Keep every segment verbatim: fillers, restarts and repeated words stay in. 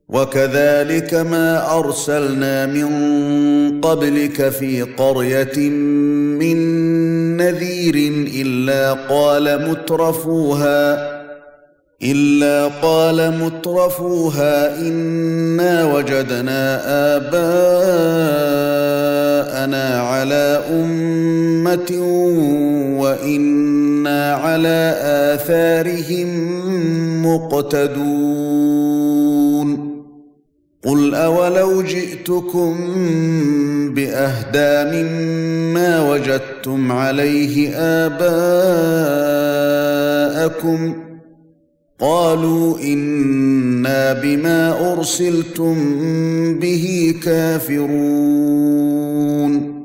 وكذلك ما أرسلنا من قبلك في قرية من نذير إلا قال مترفوها إلا قال مترفوها إنا وجدنا آباءنا على أمة وإنا على آثارهم مقتدون قل أولو جئتكم بأهدى مما وجدتم عليه آباءكم قالوا إنا بما أرسلتم به كافرون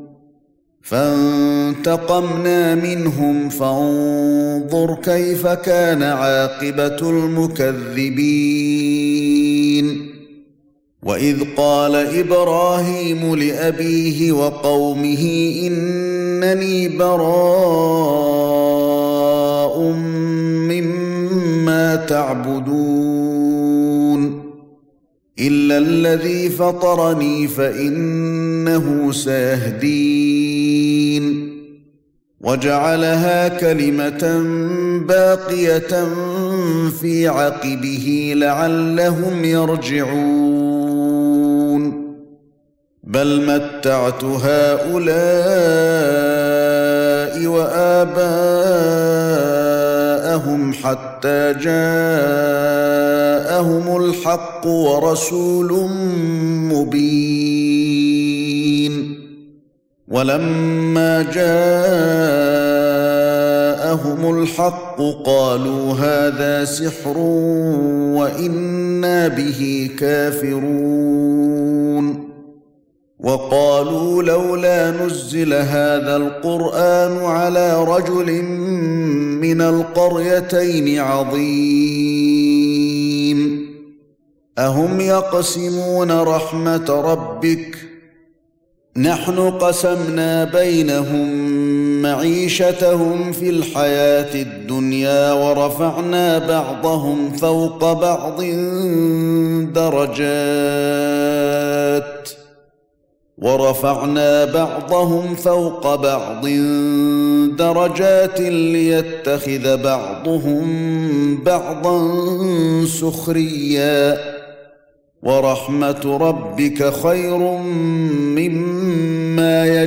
فانتقمنا منهم فانظر كيف كان عاقبة المكذبين وإذ قال إبراهيم لأبيه وقومه إنني براء مما تعبدون إلا الذي فطرني فإنه سيهدين وجعلها كلمة باقية في عقبه لعلهم يرجعون بل متعت هؤلاء وآباءهم حتى جاءهم الحق ورسول مبين ولما جاءهم الحق قالوا هذا سحر وإنا به كافرون وقالوا لولا نزل هذا القرآن على رجل من القريتين عظيم أهم يقسمون رحمة ربك نحن قسمنا بينهم معيشتهم في الحياة الدنيا ورفعنا بعضهم فوق بعض درجات ورفعنا بعضهم فوق بعض درجات ليتخذ بعضهم بعضا سخريا ورحمة ربك خير مما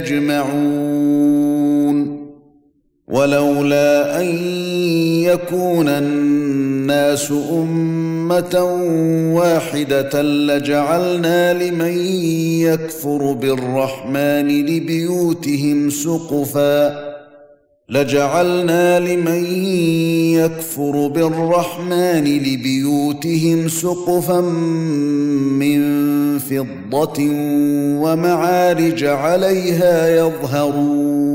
يجمعون ولولا أن يكون الناس أمة واحدة لجعلنا لمن يكفر بالرحمن لبيوتهم سقفا لجعلنا لمن يكفر بالرحمن لبيوتهم سقفا من فضة ومعارج عليها يظهرون